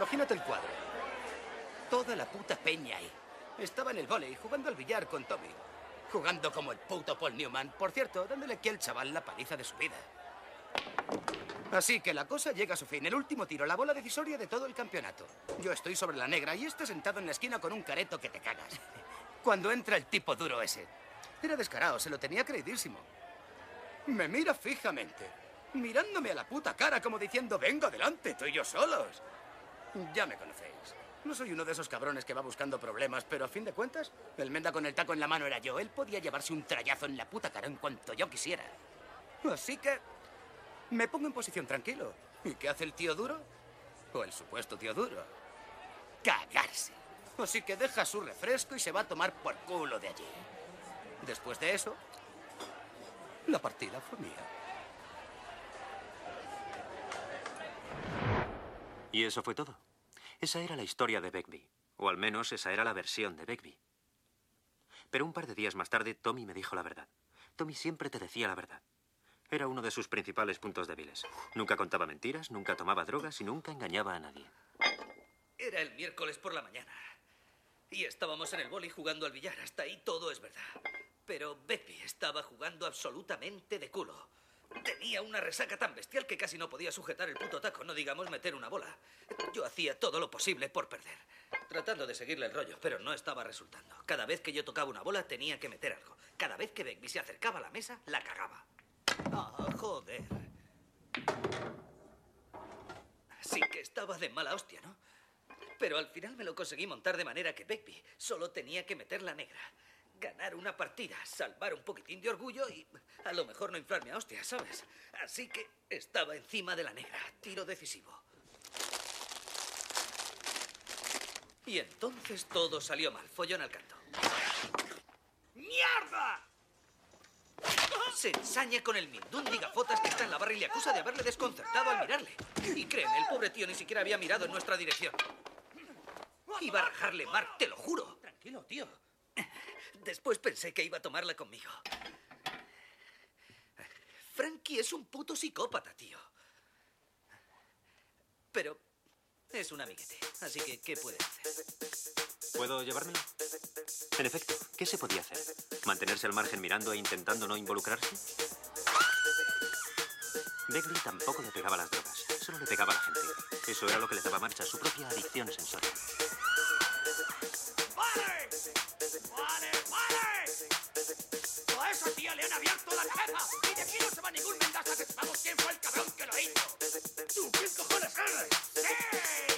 imagínate el cuadro. Toda la puta peña ahí. Estaba en el vóley jugando al billar con Tommy. Jugando como el puto Paul Newman. Por cierto, dándole aquí al chaval la paliza de su vida. Así que la cosa llega a su fin. El último tiro, la bola decisoria de todo el campeonato. Yo estoy sobre la negra y este sentado en la esquina con un careto que te cagas. Cuando entra el tipo duro ese. Era descarado, se lo tenía creidísimo. Me mira fijamente, mirándome a la puta cara como diciendo, venga adelante, tú y yo solos. Ya me conocéis. No soy uno de esos cabrones que va buscando problemas, pero a fin de cuentas, el menda con el taco en la mano era yo. Él podía llevarse un trayazo en la puta cara en cuanto yo quisiera. Así que me pongo en posición tranquilo. ¿Y qué hace el tío duro? O el supuesto tío duro. Cagarse. Así que deja su refresco y se va a tomar por culo de allí. Después de eso, la partida fue mía. Y eso fue todo. Esa era la historia de Begbie. O al menos esa era la versión de Begbie. Pero un par de días más tarde, Tommy me dijo la verdad. Tommy siempre te decía la verdad. Era uno de sus principales puntos débiles. Nunca contaba mentiras, nunca tomaba drogas y nunca engañaba a nadie. Era el miércoles por la mañana. Y estábamos en el vóley jugando al billar. Hasta ahí todo es verdad. Pero Begbie estaba jugando absolutamente de culo. Tenía una resaca tan bestial que casi no podía sujetar el puto taco, no digamos meter una bola. Yo hacía todo lo posible por perder. Tratando de seguirle el rollo, pero no estaba resultando. Cada vez que yo tocaba una bola tenía que meter algo. Cada vez que Begbie se acercaba a la mesa, la cagaba. Ah, joder. Sí que estaba de mala hostia, ¿no? Pero al final me lo conseguí montar de manera que Begbie solo tenía que meter la negra. Ganar una partida, salvar un poquitín de orgullo y a lo mejor no inflarme a hostias, ¿sabes? Así que estaba encima de la negra. Tiro decisivo. Y entonces todo salió mal. Follón al canto. ¡Mierda! Se ensaña con el mindundi gafotas que está en la barra y le acusa de haberle desconcertado al mirarle. Y créeme, el pobre tío ni siquiera había mirado en nuestra dirección. Iba a rajarle Mark, te lo juro. Tranquilo, tío. Después pensé que iba a tomarla conmigo. Frankie es un puto psicópata, tío. Pero es un amiguete, así que ¿qué puede hacer? ¿Puedo llevármelo? En efecto, ¿qué se podía hacer? ¿Mantenerse al margen mirando e intentando no involucrarse? Begbie tampoco le pegaba las drogas, solo le pegaba a la gente. Eso era lo que le daba marcha, su propia adicción sensorial. ¡Vale! ¡Vale, vale! ¡A esa tía le han abierto la cabeza! ¡Y de aquí no se va ningún mendaza hasta que sepamos quién fue el cabrón que lo hizo! ¿Tú quién cojones eres? ¡Sí!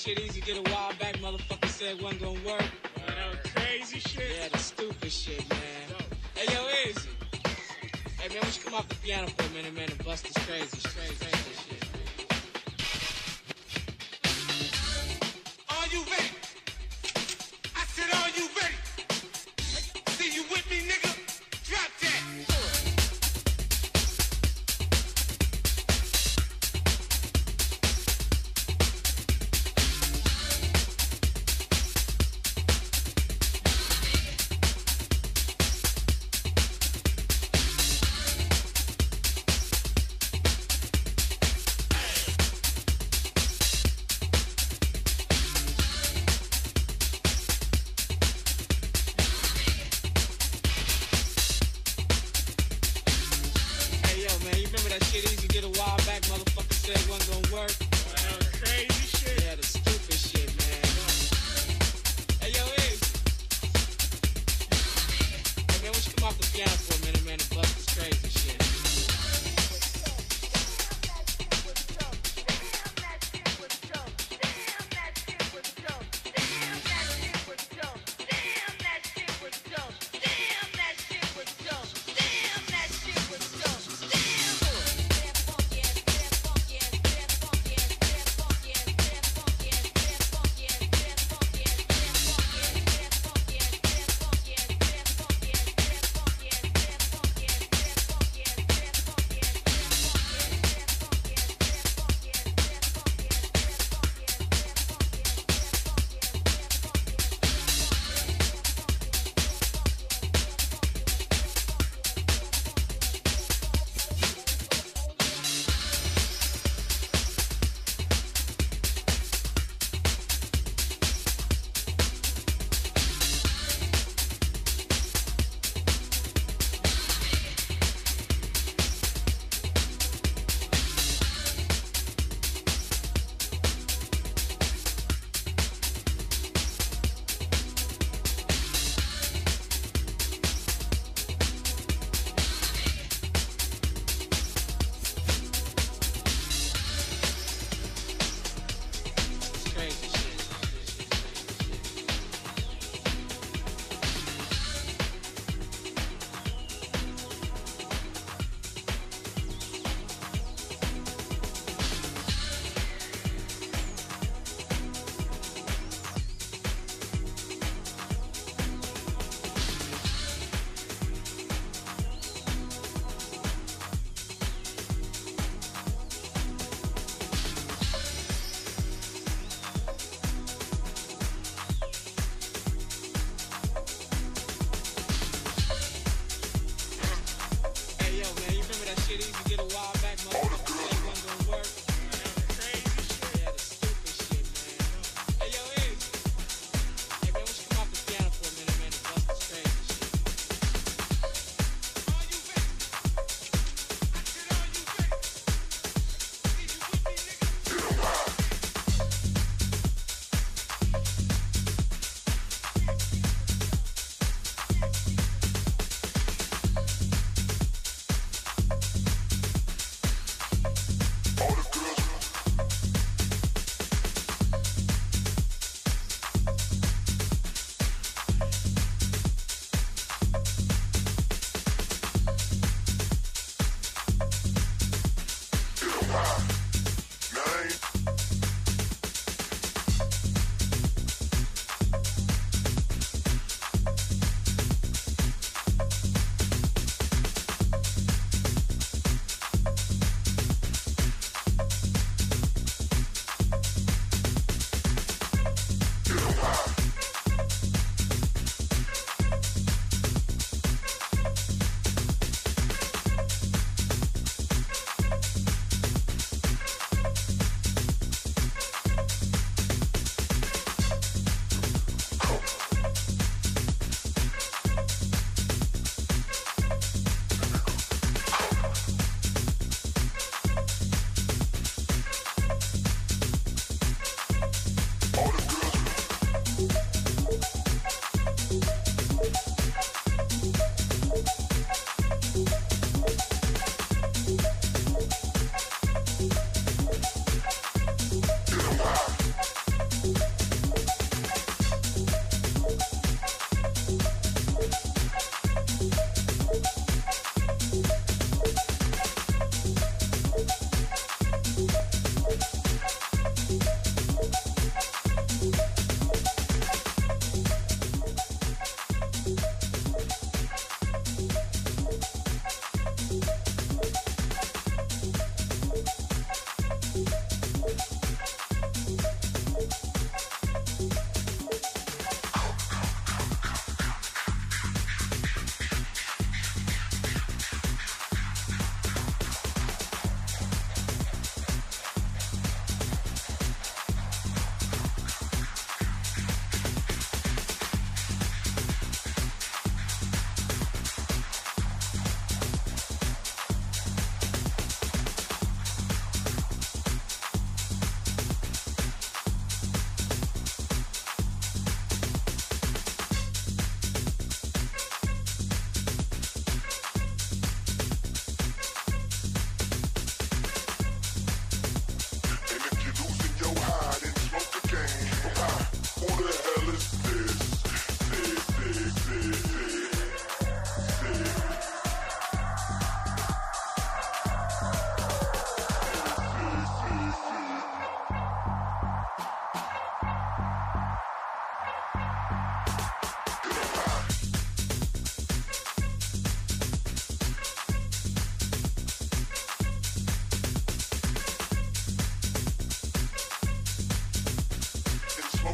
shit easy, did a while back, motherfucker said wasn't gonna work. That was crazy shit. Yeah, the stupid shit, man. Hey, yo, Izzy. Hey, man, why don't you come off the piano for a minute, man, and bust this crazy shit. Are you ready? I said, are you ready? See you with me, nigga? Drop that.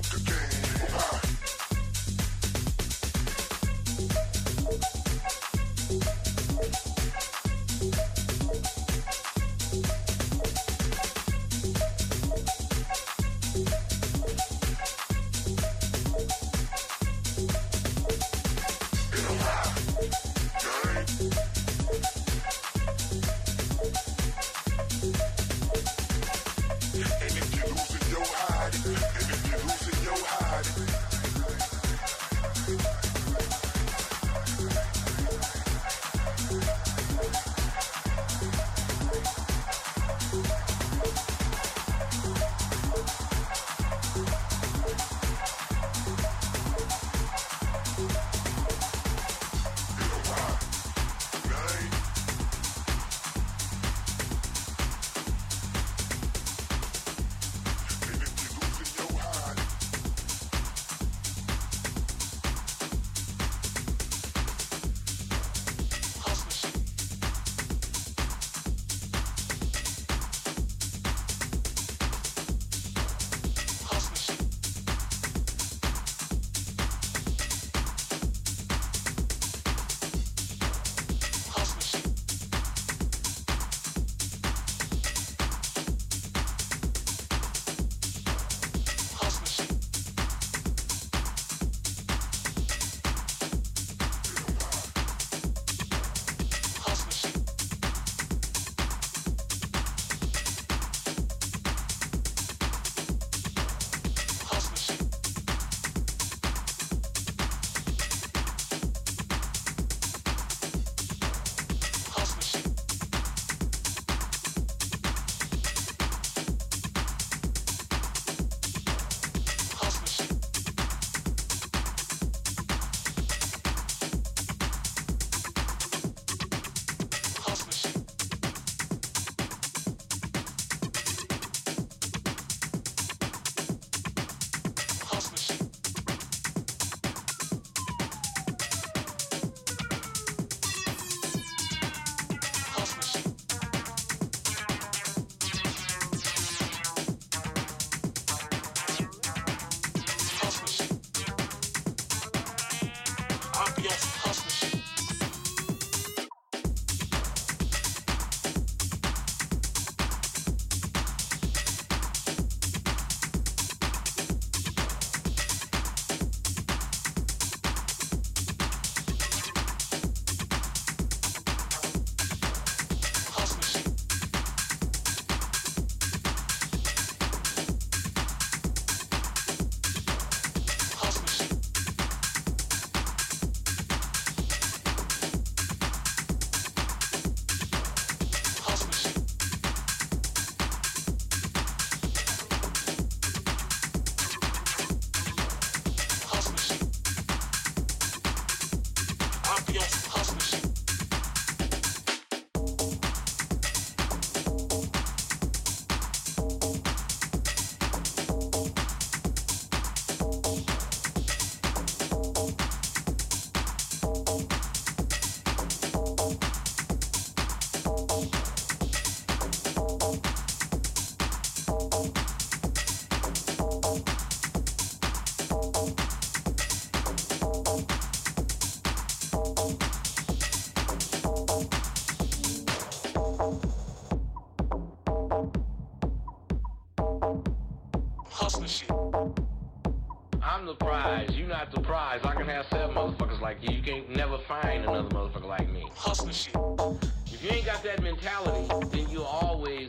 I'm the prize, you not the prize. I can have 7 motherfuckers like you. You can't never find another motherfucker like me. Hustler shit. If you ain't got that mentality, then you'll always,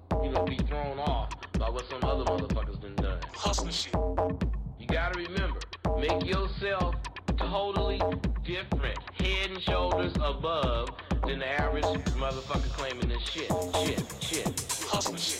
be thrown off by what some other motherfuckers done. Hustler shit. You gotta remember, make yourself totally different, head and shoulders above than the average motherfucker claiming this shit. Hustler shit.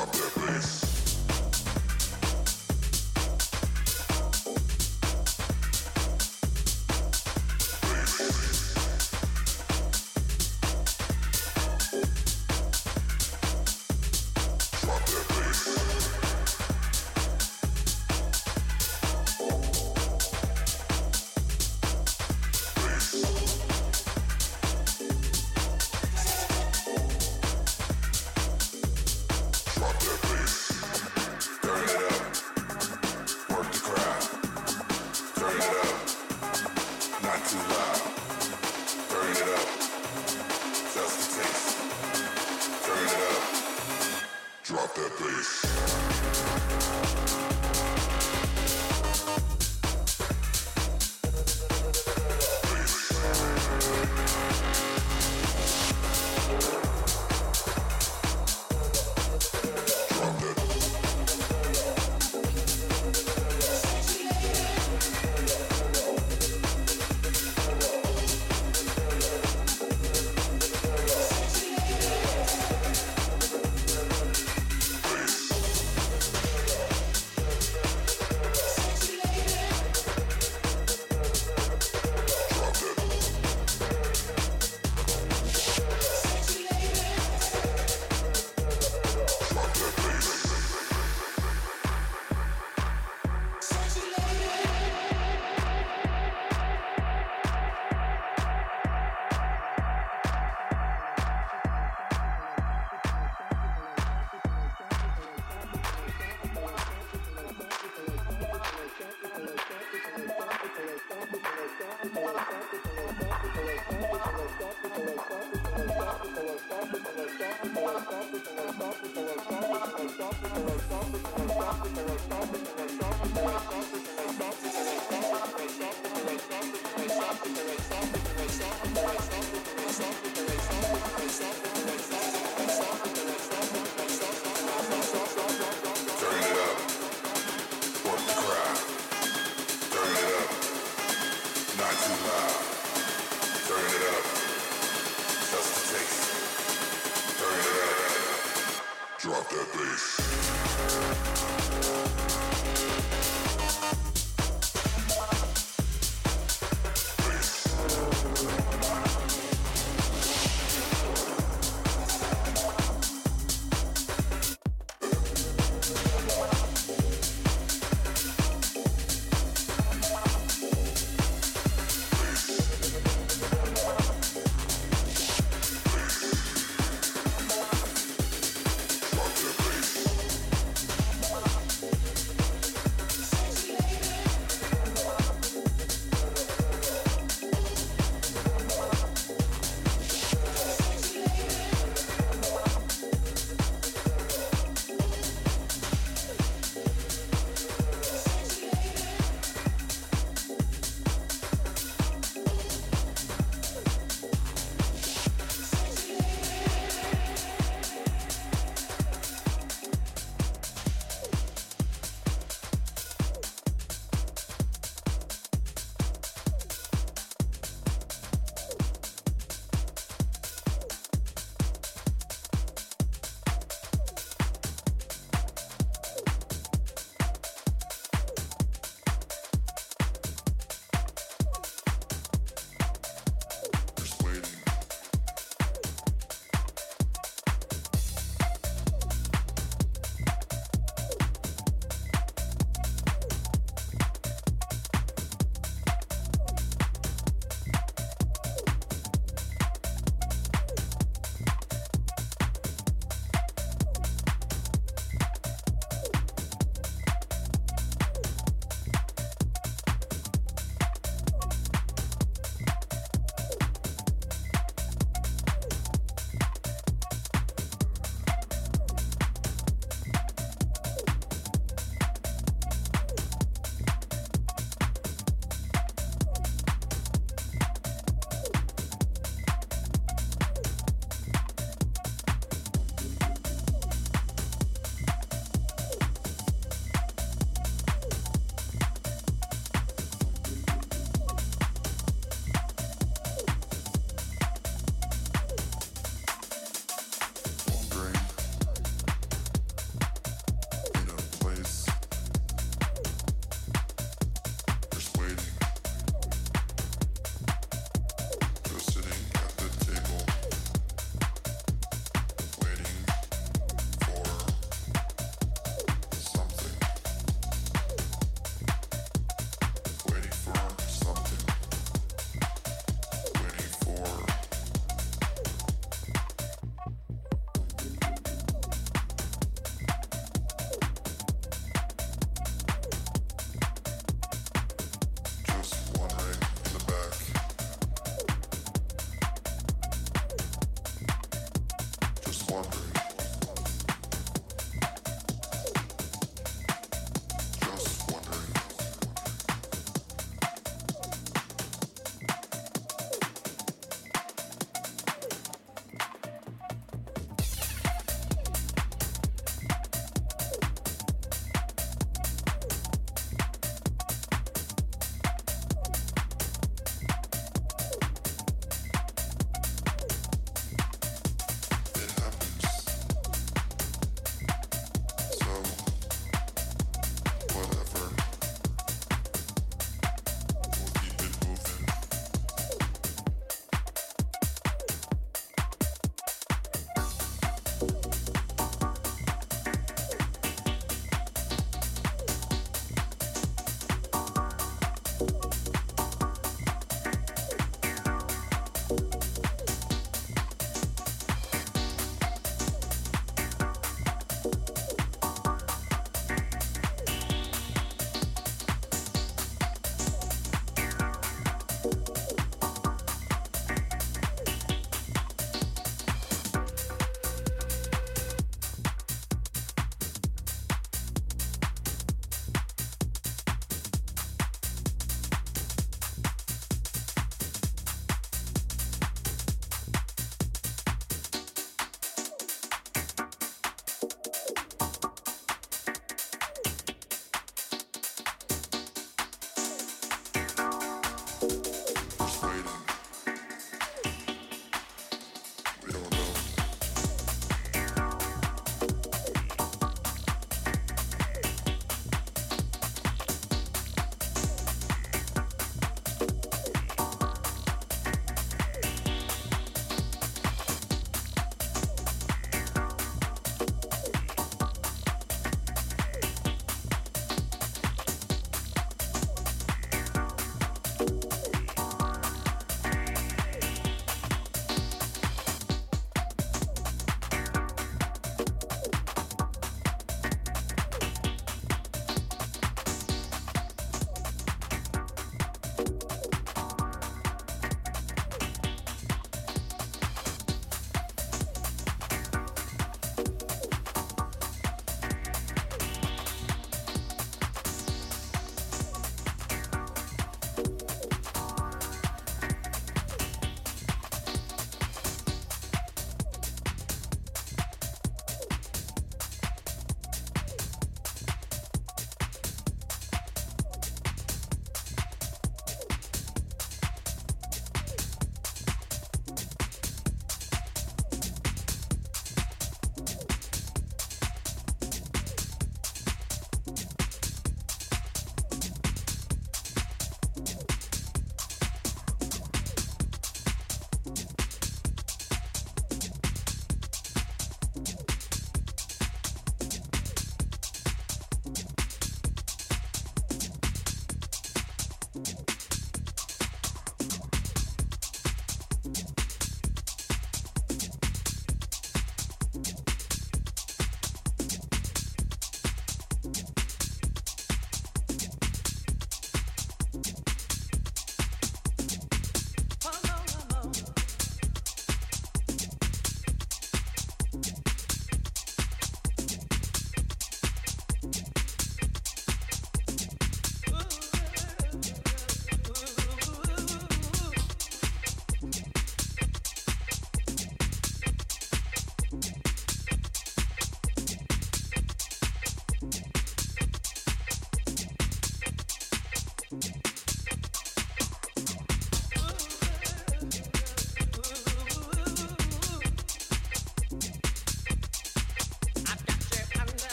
Drop that bass.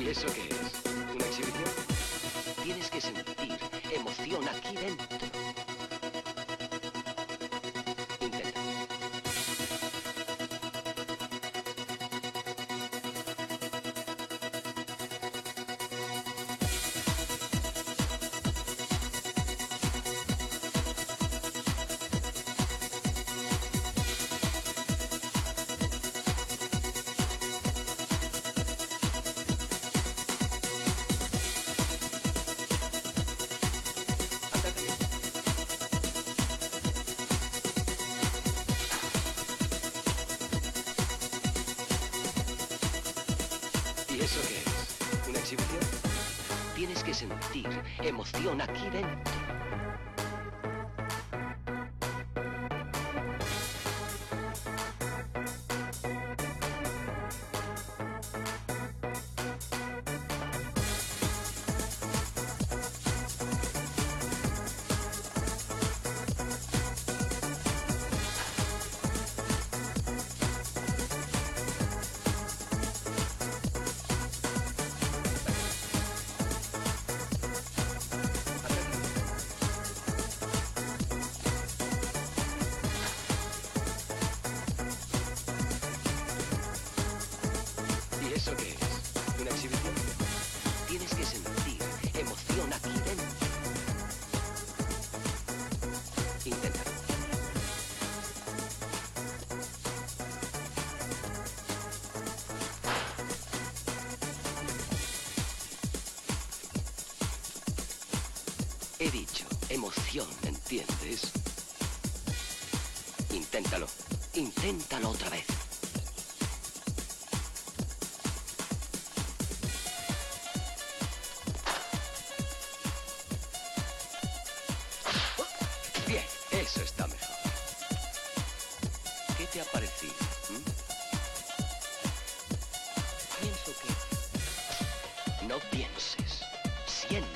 eso qué es? ¿Una exhibición? Tienes que sentir emoción aquí dentro. Intenta. ¿Y eso qué es? ¿Una exhibición? Tienes que sentir emoción aquí dentro. ¿Y eso qué es? ¿Una exhibición? Tienes que sentir emoción aquí dentro. Inténtalo. He dicho emoción, ¿entiendes? Inténtalo. Inténtalo otra vez. Bien, eso está mejor. ¿Qué te ha parecido? Pienso que... No pienses, siente.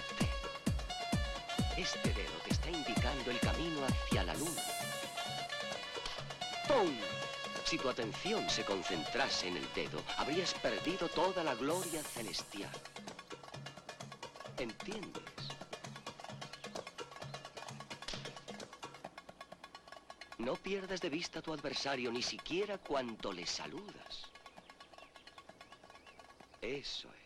Este dedo te está indicando el camino hacia la luna. ¡Pum! Si tu atención se concentrase en el dedo, habrías perdido toda la gloria celestial. ¿Entiendes? No pierdas de vista a tu adversario ni siquiera cuando le saludas. Eso es.